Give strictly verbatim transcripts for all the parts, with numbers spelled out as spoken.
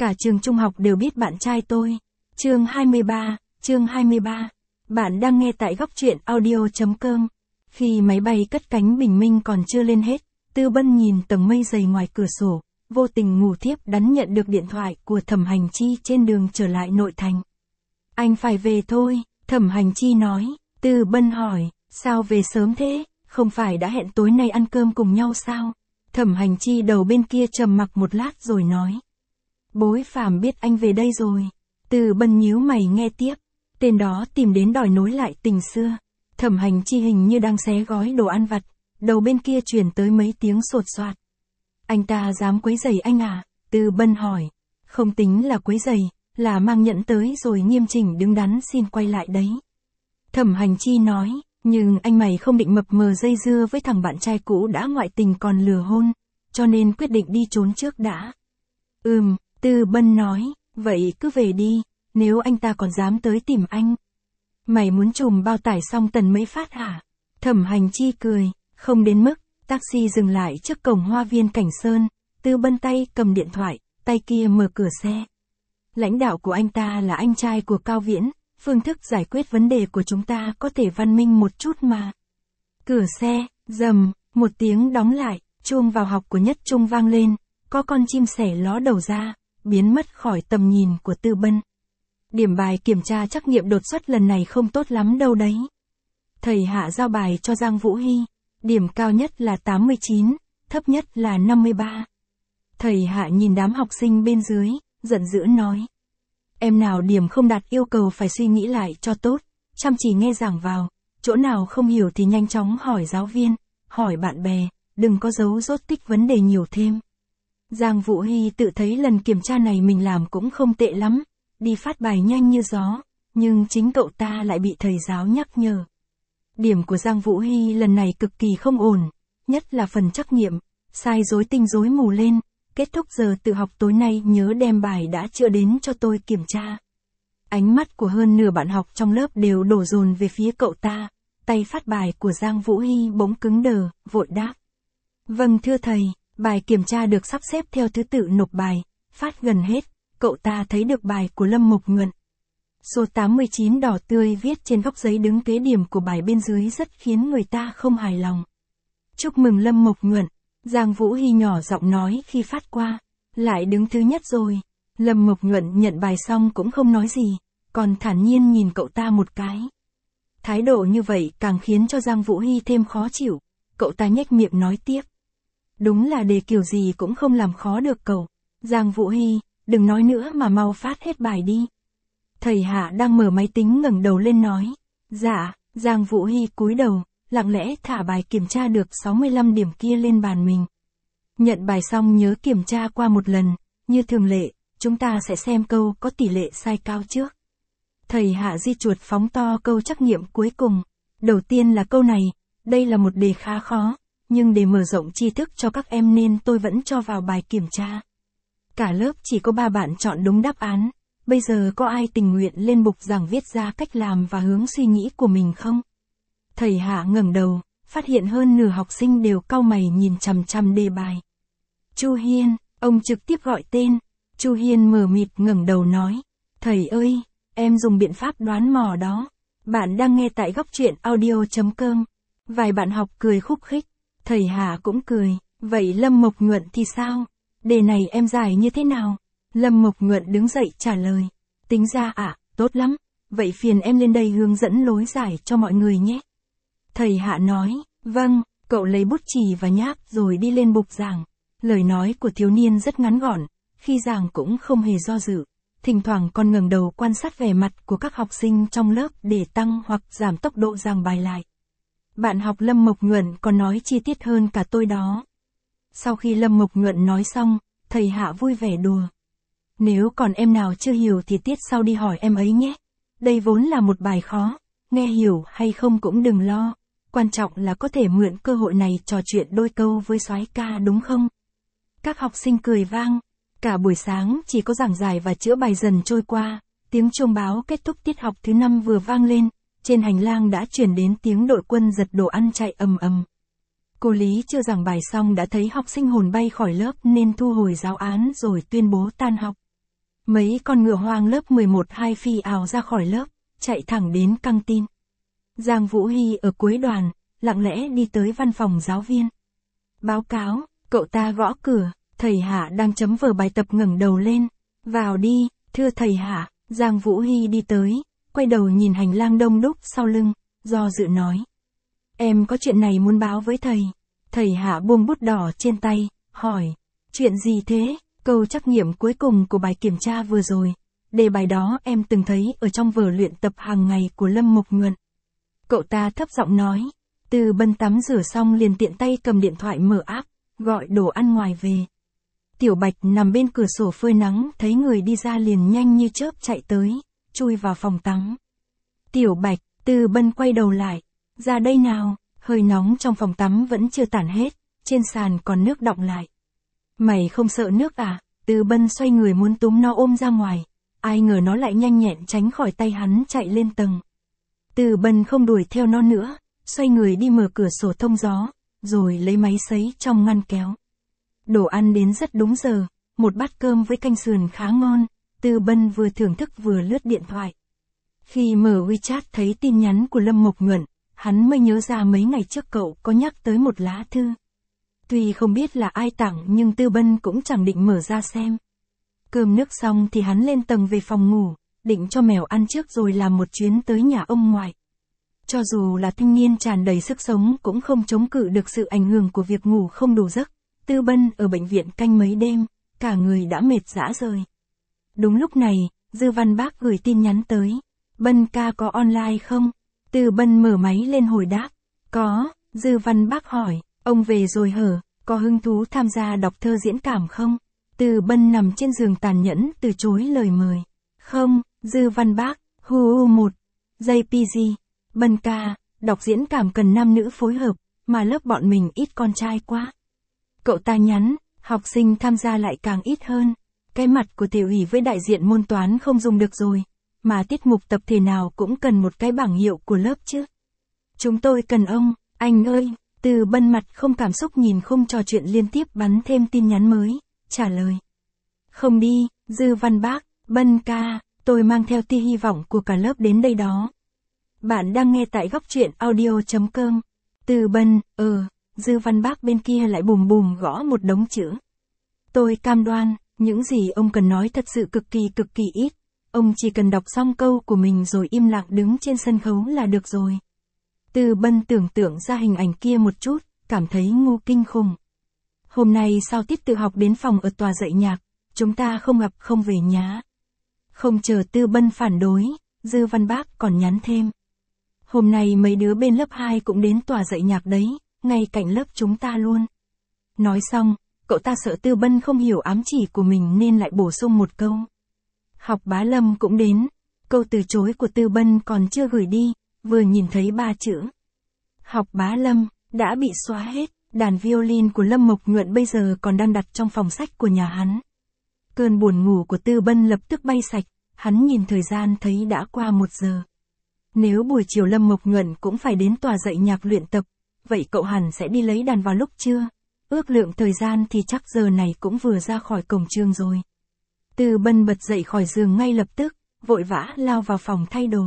Cả trường trung học đều biết bạn trai tôi. Chương hai mươi ba, chương hai mươi ba. Bạn đang nghe tại góc truyện audio.com. Khi máy bay cất cánh bình minh còn chưa lên hết, Tư Bân nhìn tầng mây dày ngoài cửa sổ, vô tình ngủ thiếp đắn nhận được điện thoại của Thẩm Hành Chi trên đường trở lại nội thành. Anh phải về thôi, Thẩm Hành Chi nói. Tư Bân hỏi, sao về sớm thế, không phải đã hẹn tối nay ăn cơm cùng nhau sao? Thẩm Hành Chi đầu bên kia trầm mặc một lát rồi nói. Bối Phàm biết anh về đây rồi. Tư Bân nhíu mày nghe tiếp. Tên đó tìm đến đòi nối lại tình xưa. Thẩm Hành Chi hình như đang xé gói đồ ăn vặt. Đầu bên kia truyền tới mấy tiếng sột soạt. Anh ta dám quấy rầy anh à? Tư Bân hỏi. Không tính là quấy rầy, là mang nhẫn tới rồi nghiêm chỉnh đứng đắn xin quay lại đấy. Thẩm Hành Chi nói. Nhưng anh mày không định mập mờ dây dưa với thằng bạn trai cũ đã ngoại tình còn lừa hôn. Cho nên quyết định đi trốn trước đã. Ừm. Tư Bân nói, vậy cứ về đi, nếu anh ta còn dám tới tìm anh. Mày muốn trùm bao tải xong tần mấy phát hả? Thẩm Hành Chi cười, không đến mức. Taxi dừng lại trước cổng hoa viên Cảnh Sơn, Tư Bân tay cầm điện thoại, tay kia mở cửa xe. Lãnh đạo của anh ta là anh trai của Cao Viễn, phương thức giải quyết vấn đề của chúng ta có thể văn minh một chút mà. Cửa xe, rầm, một tiếng đóng lại, chuông vào học của Nhất Trung vang lên, có con chim sẻ ló đầu ra, biến mất khỏi tầm nhìn của Tư Bân. Điểm bài kiểm tra trắc nghiệm đột xuất lần này không tốt lắm đâu đấy. Thầy Hạ giao bài cho Giang Vũ Hy, điểm cao nhất là tám mươi chín, thấp nhất là năm mươi ba. Thầy Hạ nhìn đám học sinh bên dưới, giận dữ nói. Em nào điểm không đạt yêu cầu phải suy nghĩ lại cho tốt, chăm chỉ nghe giảng vào, chỗ nào không hiểu thì nhanh chóng hỏi giáo viên, hỏi bạn bè, đừng có giấu rốt tích vấn đề nhiều thêm. Giang Vũ Hy tự thấy lần kiểm tra này mình làm cũng không tệ lắm, đi phát bài nhanh như gió, nhưng chính cậu ta lại bị thầy giáo nhắc nhở. Điểm của Giang Vũ Hy lần này cực kỳ không ổn, nhất là phần trắc nghiệm, sai rối tinh rối mù lên, kết thúc giờ tự học tối nay nhớ đem bài đã chữa đến cho tôi kiểm tra. Ánh mắt của hơn nửa bạn học trong lớp đều đổ dồn về phía cậu ta, tay phát bài của Giang Vũ Hy bỗng cứng đờ, vội đáp. Vâng thưa thầy. Bài kiểm tra được sắp xếp theo thứ tự nộp bài, phát gần hết, cậu ta thấy được bài của Lâm Mộc Nhuận. Số tám mươi chín đỏ tươi viết trên góc giấy đứng kế điểm của bài bên dưới rất khiến người ta không hài lòng. Chúc mừng Lâm Mộc Nhuận, Giang Vũ Hy nhỏ giọng nói khi phát qua, lại đứng thứ nhất rồi. Lâm Mộc Nhuận nhận bài xong cũng không nói gì, còn thản nhiên nhìn cậu ta một cái. Thái độ như vậy càng khiến cho Giang Vũ Hy thêm khó chịu, cậu ta nhếch miệng nói tiếp. Đúng là đề kiểu gì cũng không làm khó được cậu. Giang Vũ Hy, đừng nói nữa mà mau phát hết bài đi. Thầy Hạ đang mở máy tính ngẩng đầu lên nói. Dạ, Giang Vũ Hy cúi đầu, lặng lẽ thả bài kiểm tra được sáu mươi lăm điểm kia lên bàn mình. Nhận bài xong nhớ kiểm tra qua một lần, như thường lệ, chúng ta sẽ xem câu có tỷ lệ sai cao trước. Thầy Hạ di chuột phóng to câu trắc nghiệm cuối cùng. Đầu tiên là câu này, đây là một đề khá khó. Nhưng để mở rộng tri thức cho các em nên tôi vẫn cho vào bài kiểm tra. Cả lớp chỉ có ba bạn chọn đúng đáp án, bây giờ có ai tình nguyện lên bục giảng viết ra cách làm và hướng suy nghĩ của mình không? Thầy Hạ ngẩng đầu, phát hiện hơn nửa học sinh đều cau mày nhìn chằm chằm đề bài. Chu Hiên, ông trực tiếp gọi tên. Chu Hiên mờ mịt ngẩng đầu nói. Thầy ơi, em dùng biện pháp đoán mò đó. Bạn đang nghe tại góc truyện audio.com. Vài bạn học cười khúc khích. Thầy Hạ cũng cười, vậy Lâm Mộc Nhuận thì sao? Đề này em giải như thế nào? Lâm Mộc Nhuận đứng dậy trả lời. Tính ra ạ, à, tốt lắm, vậy phiền em lên đây hướng dẫn lối giải cho mọi người nhé. Thầy Hạ nói, vâng, cậu lấy bút chì và nháp rồi đi lên bục giảng. Lời nói của thiếu niên rất ngắn gọn, khi giảng cũng không hề do dự. Thỉnh thoảng còn ngẩng đầu quan sát vẻ mặt của các học sinh trong lớp để tăng hoặc giảm tốc độ giảng bài lại. Bạn học Lâm Mộc Nhuận còn nói chi tiết hơn cả tôi đó. Sau khi Lâm Mộc Nhuận nói xong, thầy Hạ vui vẻ đùa. Nếu còn em nào chưa hiểu thì tiết sau đi hỏi em ấy nhé. Đây vốn là một bài khó, nghe hiểu hay không cũng đừng lo. Quan trọng là có thể mượn cơ hội này trò chuyện đôi câu với soái ca đúng không? Các học sinh cười vang. Cả buổi sáng chỉ có giảng giải và chữa bài dần trôi qua. Tiếng chuông báo kết thúc tiết học thứ năm vừa vang lên. Trên hành lang đã truyền đến tiếng đội quân giật đồ ăn chạy ầm ầm. Cô Lý chưa giảng bài xong đã thấy học sinh hồn bay khỏi lớp nên thu hồi giáo án rồi tuyên bố tan học. Mấy con ngựa hoang lớp mười một hai phi ào ra khỏi lớp, chạy thẳng đến căng tin. Giang Vũ Hy ở cuối đoàn, lặng lẽ đi tới văn phòng giáo viên. Báo cáo, cậu ta gõ cửa, thầy Hạ đang chấm vở bài tập ngẩng đầu lên. Vào đi, thưa thầy Hạ. Giang Vũ Hy đi tới, quay đầu nhìn hành lang đông đúc sau lưng, do dự nói. Em có chuyện này muốn báo với thầy. Thầy Hạ buông bút đỏ trên tay, hỏi. Chuyện gì thế? Câu trắc nghiệm cuối cùng của bài kiểm tra vừa rồi. Đề bài đó em từng thấy ở trong vở luyện tập hàng ngày của Lâm Mộc Nhuận. Cậu ta thấp giọng nói. Từ Bân tắm rửa xong liền tiện tay cầm điện thoại mở app, gọi đồ ăn ngoài về. Tiểu Bạch nằm bên cửa sổ phơi nắng, thấy người đi ra liền nhanh như chớp chạy tới, chui vào phòng tắm. Tiểu Bạch, Từ Bân quay đầu lại. Ra đây nào, hơi nóng trong phòng tắm vẫn chưa tản hết, trên sàn còn nước đọng lại. Mày không sợ nước à? Từ Bân xoay người muốn túm nó ôm ra ngoài. Ai ngờ nó lại nhanh nhẹn tránh khỏi tay hắn chạy lên tầng. Từ Bân không đuổi theo nó nữa, xoay người đi mở cửa sổ thông gió, rồi lấy máy sấy trong ngăn kéo. Đồ ăn đến rất đúng giờ, một bát cơm với canh sườn khá ngon, Từ Bân vừa thưởng thức vừa lướt điện thoại. Khi mở WeChat thấy tin nhắn của Lâm Mộc Nhuận, hắn mới nhớ ra mấy ngày trước cậu có nhắc tới một lá thư. Tuy không biết là ai tặng nhưng Từ Bân cũng chẳng định mở ra xem. Cơm nước xong thì hắn lên tầng về phòng ngủ, định cho mèo ăn trước rồi làm một chuyến tới nhà ông ngoại. Cho dù là thanh niên tràn đầy sức sống cũng không chống cự được sự ảnh hưởng của việc ngủ không đủ giấc. Từ Bân ở bệnh viện canh mấy đêm, cả người đã mệt rã rời. Đúng lúc này, Dư Văn Bác gửi tin nhắn tới. Bân ca có online không? Từ Bân mở máy lên hồi đáp. Có, Dư Văn Bác hỏi, ông về rồi hở, có hứng thú tham gia đọc thơ diễn cảm không? Từ Bân nằm trên giường tàn nhẫn từ chối lời mời. Không, Dư Văn Bác, hu một, gi pê giê, Bân ca, đọc diễn cảm cần nam nữ phối hợp, mà lớp bọn mình ít con trai quá. Cậu ta nhắn, học sinh tham gia lại càng ít hơn. Cái mặt của tiểu ủy với đại diện môn toán không dùng được rồi, mà tiết mục tập thể nào cũng cần một cái bảng hiệu của lớp chứ. Chúng tôi cần ông, anh ơi. Từ Bân mặt không cảm xúc nhìn khung trò chuyện liên tiếp bắn thêm tin nhắn mới, trả lời. Không đi, Dư Văn Bác, Bân ca, tôi mang theo tia hy vọng của cả lớp đến đây đó. Bạn đang nghe tại góc truyện audio chấm com. Từ Bân, ờ, Dư Văn Bác bên kia lại bùm bùm gõ một đống chữ. Tôi cam đoan, những gì ông cần nói thật sự cực kỳ cực kỳ ít. Ông chỉ cần đọc xong câu của mình rồi im lặng đứng trên sân khấu là được rồi. Từ Bân tưởng tượng ra hình ảnh kia một chút, cảm thấy ngu kinh khủng. Hôm nay sau tiết tự học đến phòng ở tòa dạy nhạc, chúng ta không gặp không về nhá. Không chờ Từ Bân phản đối, Dư Văn Bác còn nhắn thêm. Hôm nay mấy đứa bên lớp hai cũng đến tòa dạy nhạc đấy, ngay cạnh lớp chúng ta luôn. Nói xong, cậu ta sợ Từ Bân không hiểu ám chỉ của mình nên lại bổ sung một câu. Học Bá Lâm cũng đến. Câu từ chối của Từ Bân còn chưa gửi đi, vừa nhìn thấy ba chữ. Học Bá Lâm, đã bị xóa hết. Đàn violin của Lâm Mộc Nhuận bây giờ còn đang đặt trong phòng sách của nhà hắn. Cơn buồn ngủ của Từ Bân lập tức bay sạch, hắn nhìn thời gian thấy đã qua một giờ. Nếu buổi chiều Lâm Mộc Nhuận cũng phải đến tòa dạy nhạc luyện tập, vậy cậu hẳn sẽ đi lấy đàn vào lúc trưa. Ước lượng thời gian thì chắc giờ này cũng vừa ra khỏi cổng trường rồi. Từ Bân bật dậy khỏi giường ngay lập tức, vội vã lao vào phòng thay đồ.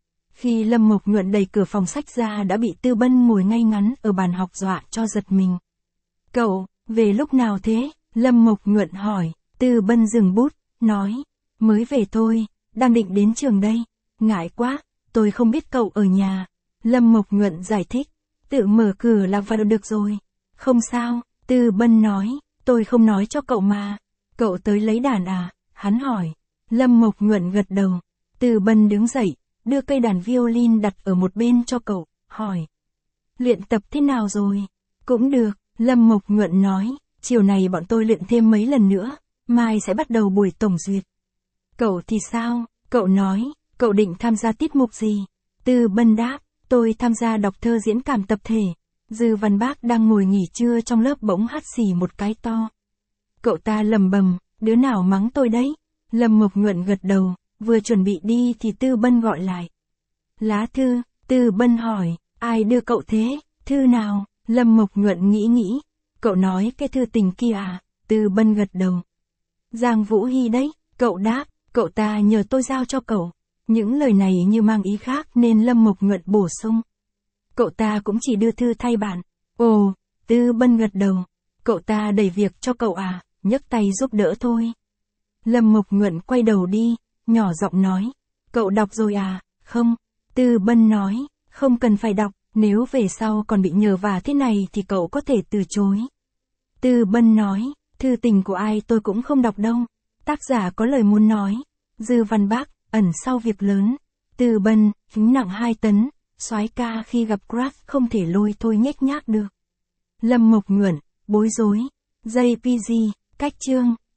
Khi Lâm Mộc Nhuận đẩy cửa phòng sách ra đã bị Từ Bân ngồi ngay ngắn ở bàn học dọa cho giật mình. Cậu, về lúc nào thế? Lâm Mộc Nhuận hỏi. Từ Bân dừng bút, nói. Mới về thôi, đang định đến trường đây. Ngại quá, tôi không biết cậu ở nhà. Lâm Mộc Nhuận giải thích. Tự mở cửa là vào được rồi. Không sao, Từ Bân nói. Tôi không nói cho cậu mà. Cậu tới lấy đàn à? Hắn hỏi. Lâm Mộc Nhuận gật đầu. Từ Bân đứng dậy, đưa cây đàn violin đặt ở một bên cho cậu, hỏi. Luyện tập thế nào rồi? Cũng được, Lâm Mộc Nhuận nói. Chiều này bọn tôi luyện thêm mấy lần nữa, mai sẽ bắt đầu buổi tổng duyệt. Cậu thì sao? Cậu nói, cậu định tham gia tiết mục gì? Từ Bân đáp, tôi tham gia đọc thơ diễn cảm tập thể. Dư Văn Bác đang ngồi nghỉ trưa trong lớp bỗng hắt xì một cái to. Cậu ta lầm bầm, đứa nào mắng tôi đấy? Lâm Mộc Nhuận gật đầu, vừa chuẩn bị đi thì Từ Bân gọi lại. Lá thư, Từ Bân hỏi, ai đưa cậu thế? Thư nào? Lâm Mộc Nhuận nghĩ nghĩ. Cậu nói cái thư tình kia à? Từ Bân gật đầu. Giang Vũ Hy đấy. Cậu đáp, cậu ta nhờ tôi giao cho cậu. Những lời này như mang ý khác nên Lâm Mộc Nhuận bổ sung. Cậu ta cũng chỉ đưa thư thay bạn. Ồ, Tư Bân gật đầu. Cậu ta đẩy việc cho cậu à, nhấc tay giúp đỡ thôi. Lâm Mộc Nhuận quay đầu đi, nhỏ giọng nói. Cậu đọc rồi à? Không. Tư Bân nói, không cần phải đọc, nếu về sau còn bị nhờ vả thế này thì cậu có thể từ chối. Tư Bân nói, thư tình của ai tôi cũng không đọc đâu. Tác giả có lời muốn nói. Dư Văn Bác, ẩn sau việc lớn. Tư Bân, gánh nặng hai tấn, soái ca khi gặp crush không thể lôi thôi nhếch nhác được. Lâm Mộc Nhuận, bối rối. gi pê giê, cách chương.